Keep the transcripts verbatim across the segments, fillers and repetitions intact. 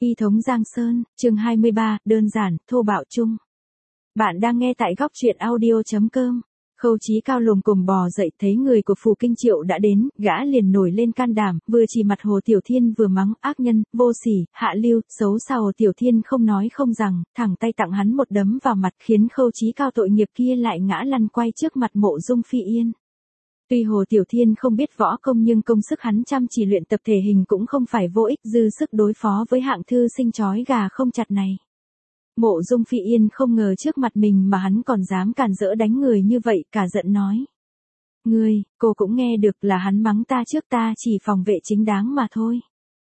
Y thống Giang Sơn, chương hai mươi ba, đơn giản, thô bạo chung. Bạn đang nghe tại góc truyện audio chấm com. Khâu Chí Cao lồm cồm bò dậy, thấy người của Phù Kinh Triệu đã đến, gã liền nổi lên can đảm, vừa chỉ mặt Hồ Tiểu Thiên vừa mắng, ác nhân, vô sỉ, hạ lưu, xấu xa. Hồ Tiểu Thiên không nói không rằng, thẳng tay tặng hắn một đấm vào mặt, khiến Khâu Chí Cao tội nghiệp kia lại ngã lăn quay trước mặt Mộ Dung Phi Yên. Tuy Hồ Tiểu Thiên không biết võ công nhưng công sức hắn chăm chỉ luyện tập thể hình cũng không phải vô ích, dư sức đối phó với hạng thư sinh chói gà không chặt này. Mộ Dung Phi Yên không ngờ trước mặt mình mà hắn còn dám càn rỡ đánh người như vậy, cả giận nói. Ngươi, cô cũng nghe được là hắn mắng ta trước, ta chỉ phòng vệ chính đáng mà thôi.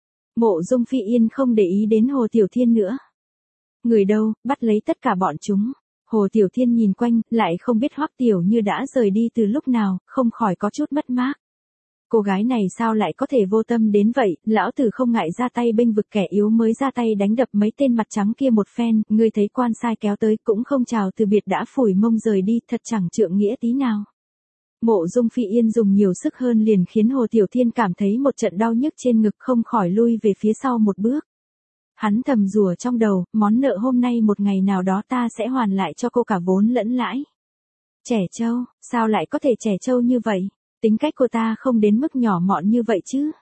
Mộ Dung Phi Yên không để ý đến Hồ Tiểu Thiên nữa. Người đâu, bắt lấy tất cả bọn chúng. Hồ Tiểu Thiên nhìn quanh, lại không biết Hoắc Tiểu Như đã rời đi từ lúc nào, không khỏi có chút mất mát. Cô gái này sao lại có thể vô tâm đến vậy, lão tử không ngại ra tay bênh vực kẻ yếu mới ra tay đánh đập mấy tên mặt trắng kia một phen, ngươi thấy quan sai kéo tới cũng không chào từ biệt đã phủi mông rời đi, thật chẳng trượng nghĩa tí nào. Mộ Dung Phi Yên dùng nhiều sức hơn liền khiến Hồ Tiểu Thiên cảm thấy một trận đau nhức trên ngực, không khỏi lui về phía sau một bước. Hắn thầm rủa trong đầu, món nợ hôm nay một ngày nào đó ta sẽ hoàn lại cho cô cả vốn lẫn lãi. Trẻ trâu, sao lại có thể trẻ trâu như vậy? Tính cách cô ta không đến mức nhỏ mọn như vậy chứ.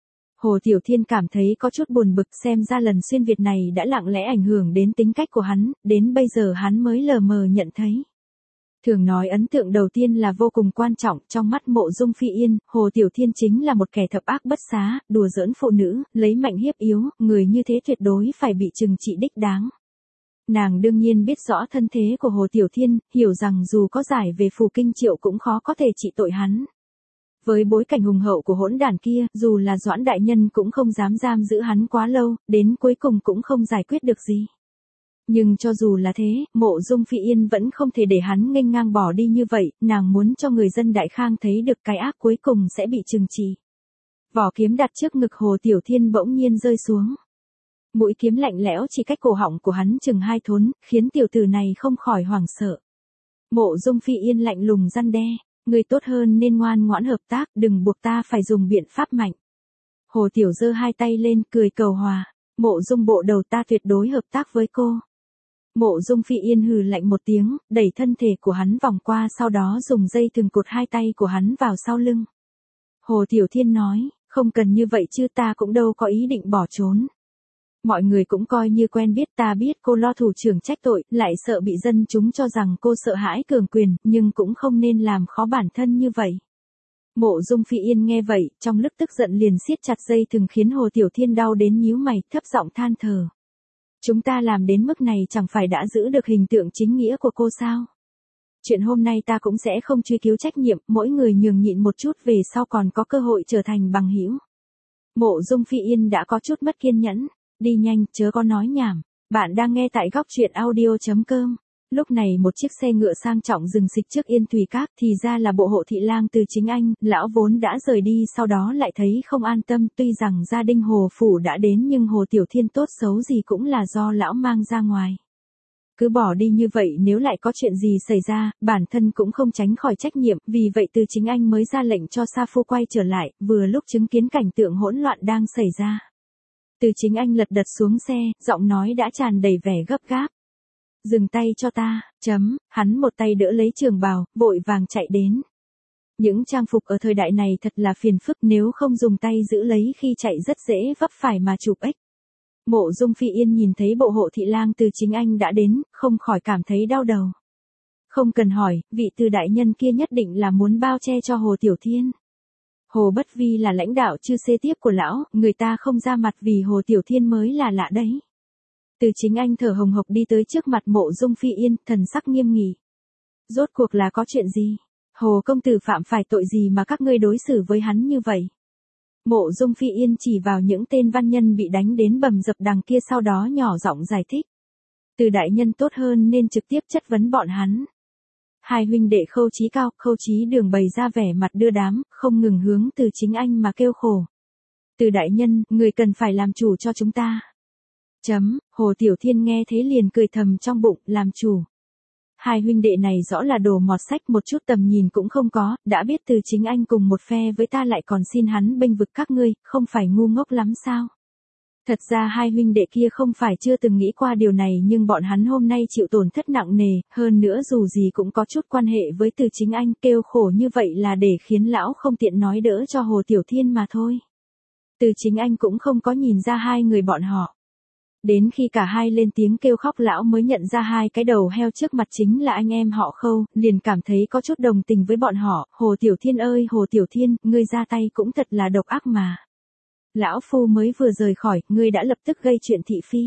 Hồ Tiểu Thiên cảm thấy có chút buồn bực, xem ra lần xuyên Việt này đã lặng lẽ ảnh hưởng đến tính cách của hắn, đến bây giờ hắn mới lờ mờ nhận thấy. Thường nói ấn tượng đầu tiên là vô cùng quan trọng, trong mắt Mộ Dung Phi Yên, Hồ Tiểu Thiên chính là một kẻ thập ác bất xá, đùa giỡn phụ nữ, lấy mạnh hiếp yếu, người như thế tuyệt đối phải bị trừng trị đích đáng. Nàng đương nhiên biết rõ thân thế của Hồ Tiểu Thiên, hiểu rằng dù có giải về Phù Kinh Triệu cũng khó có thể trị tội hắn. Với bối cảnh hùng hậu của hỗn đản kia, dù là Doãn đại nhân cũng không dám giam giữ hắn quá lâu, đến cuối cùng cũng không giải quyết được gì. Nhưng cho dù là thế, Mộ Dung Phi Yên vẫn không thể để hắn nghênh ngang bỏ đi như vậy, nàng muốn cho người dân Đại Khang thấy được cái ác cuối cùng sẽ bị trừng trị. Vỏ kiếm đặt trước ngực Hồ Tiểu Thiên bỗng nhiên rơi xuống. Mũi kiếm lạnh lẽo chỉ cách cổ họng của hắn chừng hai thốn, khiến tiểu tử này không khỏi hoảng sợ. Mộ Dung Phi Yên lạnh lùng răn đe, người tốt hơn nên ngoan ngoãn hợp tác, đừng buộc ta phải dùng biện pháp mạnh. Hồ Tiểu giơ hai tay lên, cười cầu hòa, Mộ Dung bộ đầu, ta tuyệt đối hợp tác với cô. Mộ Dung Phi Yên hừ lạnh một tiếng, đẩy thân thể của hắn vòng qua, sau đó dùng dây thừng cột hai tay của hắn vào sau lưng. Hồ Tiểu Thiên nói, không cần như vậy chứ, ta cũng đâu có ý định bỏ trốn. Mọi người cũng coi như quen biết, ta biết cô lo thủ trưởng trách tội, lại sợ bị dân chúng cho rằng cô sợ hãi cường quyền, nhưng cũng không nên làm khó bản thân như vậy. Mộ Dung Phi Yên nghe vậy, trong lúc tức giận liền siết chặt dây thừng, khiến Hồ Tiểu Thiên đau đến nhíu mày, thấp giọng than thở. Chúng ta làm đến mức này chẳng phải đã giữ được hình tượng chính nghĩa của cô sao? Chuyện hôm nay ta cũng sẽ không truy cứu trách nhiệm, mỗi người nhường nhịn một chút, về sau còn có cơ hội trở thành bằng hữu. Mộ Dung Phi Yên đã có chút mất kiên nhẫn, đi nhanh, chớ có nói nhảm. Bạn đang nghe tại góc truyện audio chấm com. Lúc này một chiếc xe ngựa sang trọng dừng xịch trước Yên Thùy Các, thì ra là bộ hộ thị lang Từ Chính Anh, lão vốn đã rời đi, sau đó lại thấy không an tâm, tuy rằng gia đình Hồ phủ đã đến nhưng Hồ Tiểu Thiên tốt xấu gì cũng là do lão mang ra ngoài. Cứ bỏ đi như vậy, nếu lại có chuyện gì xảy ra, bản thân cũng không tránh khỏi trách nhiệm, vì vậy Từ Chính Anh mới ra lệnh cho Sa Phu quay trở lại, vừa lúc chứng kiến cảnh tượng hỗn loạn đang xảy ra. Từ Chính Anh lật đật xuống xe, giọng nói đã tràn đầy vẻ gấp gáp. Dừng tay cho ta, chấm, hắn một tay đỡ lấy trường bào, vội vàng chạy đến. Những trang phục ở thời đại này thật là phiền phức, nếu không dùng tay giữ lấy khi chạy rất dễ vấp phải mà chụp ếch. Mộ Dung Phi Yên nhìn thấy bộ hộ thị lang Từ Chính Anh đã đến, không khỏi cảm thấy đau đầu. Không cần hỏi, vị Từ đại nhân kia nhất định là muốn bao che cho Hồ Tiểu Thiên. Hồ Bất Vi là lãnh đạo chư xê tiếp của lão, người ta không ra mặt vì Hồ Tiểu Thiên mới là lạ đấy. Từ Chính Anh thở hồng hộc đi tới trước mặt Mộ Dung Phi Yên, thần sắc nghiêm nghị. Rốt cuộc là có chuyện gì? Hồ công tử phạm phải tội gì mà các ngươi đối xử với hắn như vậy? Mộ Dung Phi Yên chỉ vào những tên văn nhân bị đánh đến bầm dập đằng kia, sau đó nhỏ giọng giải thích. Từ đại nhân tốt hơn nên trực tiếp chất vấn bọn hắn. Hai huynh đệ Khâu Chí Cao, Khâu Chí Đường bày ra vẻ mặt đưa đám, không ngừng hướng Từ Chính Anh mà kêu khổ. Từ đại nhân, người cần phải làm chủ cho chúng ta. Chấm, Hồ Tiểu Thiên nghe thế liền cười thầm trong bụng, làm chủ. Hai huynh đệ này rõ là đồ mọt sách, một chút tầm nhìn cũng không có, đã biết Từ Chính Anh cùng một phe với ta lại còn xin hắn bênh vực các ngươi, không phải ngu ngốc lắm sao? Thật ra hai huynh đệ kia không phải chưa từng nghĩ qua điều này nhưng bọn hắn hôm nay chịu tổn thất nặng nề, hơn nữa dù gì cũng có chút quan hệ với Từ Chính Anh, kêu khổ như vậy là để khiến lão không tiện nói đỡ cho Hồ Tiểu Thiên mà thôi. Từ Chính Anh cũng không có nhìn ra hai người bọn họ. Đến khi cả hai lên tiếng kêu khóc lão mới nhận ra hai cái đầu heo trước mặt chính là anh em họ Khâu, liền cảm thấy có chút đồng tình với bọn họ. Hồ Tiểu Thiên ơi Hồ Tiểu Thiên, ngươi ra tay cũng thật là độc ác mà. Lão phu mới vừa rời khỏi, ngươi đã lập tức gây chuyện thị phi.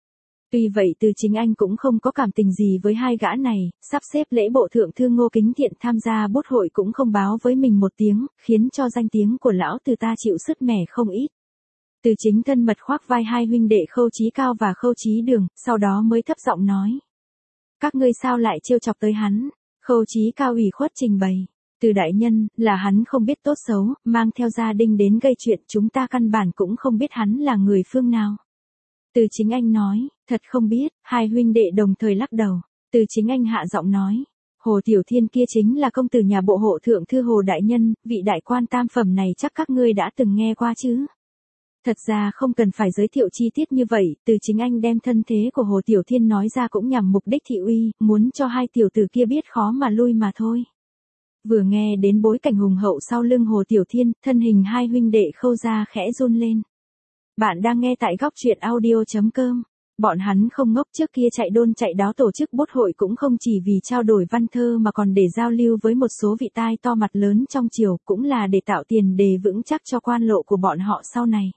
Tuy vậy Từ Chính Anh cũng không có cảm tình gì với hai gã này, sắp xếp lễ bộ thượng thư Ngô Kính Thiện tham gia bút hội cũng không báo với mình một tiếng, khiến cho danh tiếng của lão Từ ta chịu sứt mẻ không ít. Từ Chính thân mật khoác vai hai huynh đệ Khâu Chí Cao và Khâu Chí Đường, sau đó mới thấp giọng nói. Các ngươi sao lại trêu chọc tới hắn? Khâu Chí Cao ủy khuất trình bày. Từ đại nhân, là hắn không biết tốt xấu, mang theo gia đình đến gây chuyện, chúng ta căn bản cũng không biết hắn là người phương nào. Từ Chính Anh nói, thật không biết, hai huynh đệ đồng thời lắc đầu. Từ Chính Anh hạ giọng nói, Hồ Tiểu Thiên kia chính là công tử nhà bộ hộ thượng thư Hồ đại nhân, vị đại quan tam phẩm này chắc các ngươi đã từng nghe qua chứ. Thật ra không cần phải giới thiệu chi tiết như vậy, Từ Chính Anh đem thân thế của Hồ Tiểu Thiên nói ra cũng nhằm mục đích thị uy, muốn cho hai tiểu tử kia biết khó mà lui mà thôi. Vừa nghe đến bối cảnh hùng hậu sau lưng Hồ Tiểu Thiên, thân hình hai huynh đệ Khâu ra khẽ run lên. Bạn đang nghe tại góc truyện audio chấm com. Bọn hắn không ngốc, trước kia chạy đôn chạy đáo tổ chức bút hội cũng không chỉ vì trao đổi văn thơ mà còn để giao lưu với một số vị tai to mặt lớn trong triều, cũng là để tạo tiền đề vững chắc cho quan lộ của bọn họ sau này.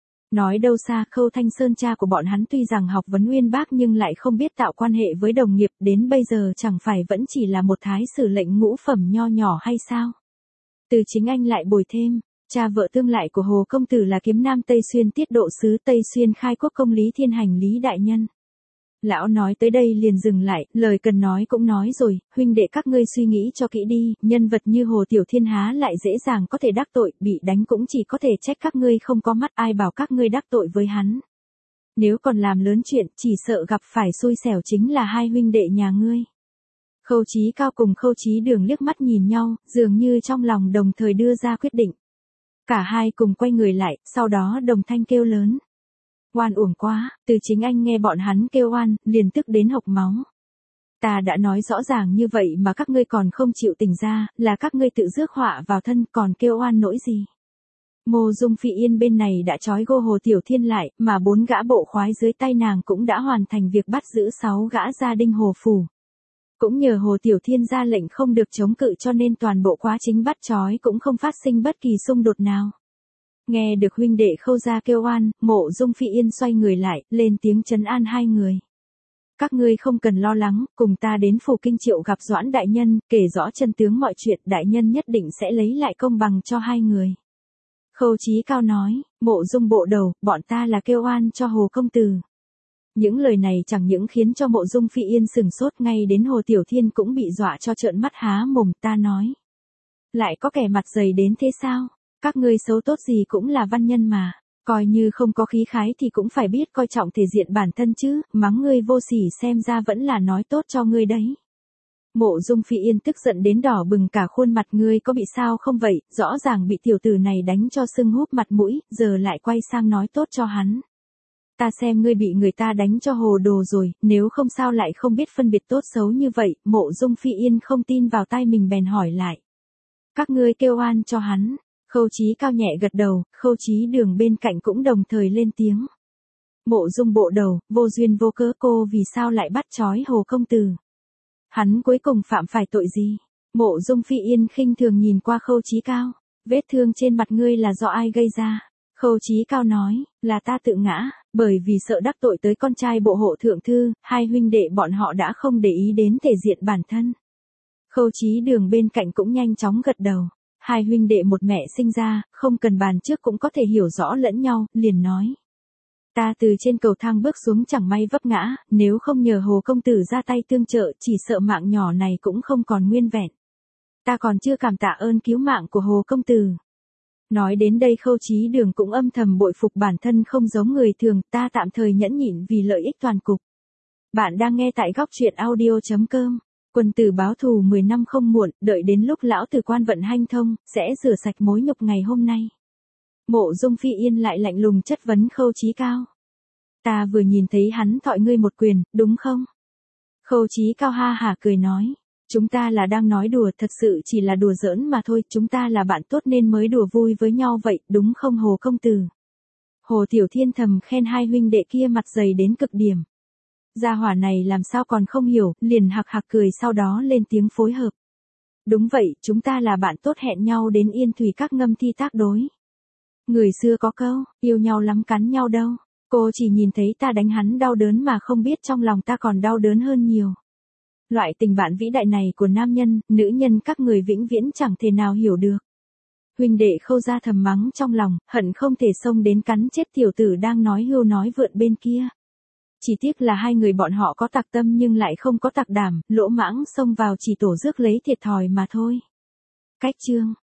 Nói đâu xa, Khâu Thanh Sơn cha của bọn hắn tuy rằng học vấn uyên bác nhưng lại không biết tạo quan hệ với đồng nghiệp, đến bây giờ chẳng phải vẫn chỉ là một thái sử lệnh ngũ phẩm nho nhỏ hay sao? Từ Chính Anh lại bồi thêm, cha vợ tương lại của Hồ công tử là kiếm nam Tây Xuyên tiết độ sứ Tây Xuyên khai quốc công Lý Thiên Hành Lý đại nhân. Lão nói tới đây liền dừng lại, lời cần nói cũng nói rồi, huynh đệ các ngươi suy nghĩ cho kỹ đi, nhân vật như Hồ Tiểu Thiên há lại dễ dàng có thể đắc tội, bị đánh cũng chỉ có thể trách các ngươi không có mắt, ai bảo các ngươi đắc tội với hắn. Nếu còn làm lớn chuyện, chỉ sợ gặp phải xui xẻo chính là hai huynh đệ nhà ngươi. Khâu Chí Cao cùng Khâu Chí Đường liếc mắt nhìn nhau, dường như trong lòng đồng thời đưa ra quyết định. Cả hai cùng quay người lại, sau đó đồng thanh kêu lớn. Oan uổng quá, Từ Chính Anh nghe bọn hắn kêu oan, liền tức đến hộc máu. Ta đã nói rõ ràng như vậy mà các ngươi còn không chịu tỉnh ra, là các ngươi tự rước họa vào thân, còn kêu oan nỗi gì. Mộ Dung Phi Yên bên này đã trói gô Hồ Tiểu Thiên lại, mà bốn gã bộ khoái dưới tay nàng cũng đã hoàn thành việc bắt giữ sáu gã gia đình Hồ phủ. Cũng nhờ Hồ Tiểu Thiên ra lệnh không được chống cự cho nên toàn bộ quá trình bắt trói cũng không phát sinh bất kỳ xung đột nào. Nghe được huynh đệ Khâu ra kêu oan, Mộ Dung Phi Yên xoay người lại, lên tiếng trấn an hai người. Các ngươi không cần lo lắng, cùng ta đến Phủ Kinh Triệu gặp Doãn đại nhân, kể rõ chân tướng mọi chuyện, đại nhân nhất định sẽ lấy lại công bằng cho hai người. Khâu Chí Cao nói, Mộ Dung bộ đầu, bọn ta là kêu oan cho Hồ công tử. Những lời này chẳng những khiến cho Mộ Dung Phi Yên sừng sốt, ngay đến Hồ Tiểu Thiên cũng bị dọa cho trợn mắt há mồm. Ta nói, lại có kẻ mặt dày đến thế sao? Các ngươi xấu tốt gì cũng là văn nhân mà, coi như không có khí khái thì cũng phải biết coi trọng thể diện bản thân chứ, mắng ngươi vô sỉ xem ra vẫn là nói tốt cho ngươi đấy. Mộ Dung Phi Yên tức giận đến đỏ bừng cả khuôn mặt, ngươi có bị sao không vậy, rõ ràng bị tiểu tử này đánh cho sưng húp mặt mũi, giờ lại quay sang nói tốt cho hắn. Ta xem ngươi bị người ta đánh cho hồ đồ rồi, nếu không sao lại không biết phân biệt tốt xấu như vậy. Mộ Dung Phi Yên không tin vào tai mình bèn hỏi lại. Các ngươi kêu oan cho hắn. Khâu Chí Cao nhẹ gật đầu, Khâu Chí Đường bên cạnh cũng đồng thời lên tiếng. Mộ Dung bộ đầu, vô duyên vô cớ cô vì sao lại bắt trói Hồ công tử? Hắn cuối cùng phạm phải tội gì? Mộ Dung Phi Yên khinh thường nhìn qua Khâu Chí Cao. Vết thương trên mặt ngươi là do ai gây ra? Khâu Chí Cao nói, là ta tự ngã, bởi vì sợ đắc tội tới con trai bộ hộ thượng thư, hai huynh đệ bọn họ đã không để ý đến thể diện bản thân. Khâu Chí Đường bên cạnh cũng nhanh chóng gật đầu. Hai huynh đệ một mẹ sinh ra, không cần bàn trước cũng có thể hiểu rõ lẫn nhau, liền nói. Ta từ trên cầu thang bước xuống chẳng may vấp ngã, nếu không nhờ Hồ công tử ra tay tương trợ, chỉ sợ mạng nhỏ này cũng không còn nguyên vẹn. Ta còn chưa cảm tạ ơn cứu mạng của Hồ công tử. Nói đến đây Khâu Chí Đường cũng âm thầm bội phục bản thân không giống người thường, ta tạm thời nhẫn nhịn vì lợi ích toàn cục. Bạn đang nghe tại góc truyện audio chấm com. Quân tử báo thù mười năm không muộn, đợi đến lúc lão tử quan vận hanh thông, sẽ rửa sạch mối nhục ngày hôm nay. Mộ Dung Phi Yên lại lạnh lùng chất vấn Khâu Chí Cao. Ta vừa nhìn thấy hắn thọi ngươi một quyền, đúng không? Khâu Chí Cao ha hả cười nói. Chúng ta là đang nói đùa, thật sự chỉ là đùa giỡn mà thôi, chúng ta là bạn tốt nên mới đùa vui với nhau vậy, đúng không Hồ công tử? Hồ Tiểu Thiên thầm khen hai huynh đệ kia mặt dày đến cực điểm. Gia hỏa này làm sao còn không hiểu, liền hạc hạc cười sau đó lên tiếng phối hợp. Đúng vậy, chúng ta là bạn tốt hẹn nhau đến Yên Thủy Các ngâm thi tác đối. Người xưa có câu, yêu nhau lắm cắn nhau đâu. Cô chỉ nhìn thấy ta đánh hắn đau đớn mà không biết trong lòng ta còn đau đớn hơn nhiều. Loại tình bạn vĩ đại này của nam nhân, nữ nhân các người vĩnh viễn chẳng thể nào hiểu được. Huynh đệ Khâu ra thầm mắng trong lòng, hận không thể xông đến cắn chết tiểu tử đang nói hưu nói vượn bên kia. Chỉ tiếc là hai người bọn họ có tặc tâm nhưng lại không có tặc đảm, lỗ mãng xông vào chỉ tổ rước lấy thiệt thòi mà thôi. Cách chương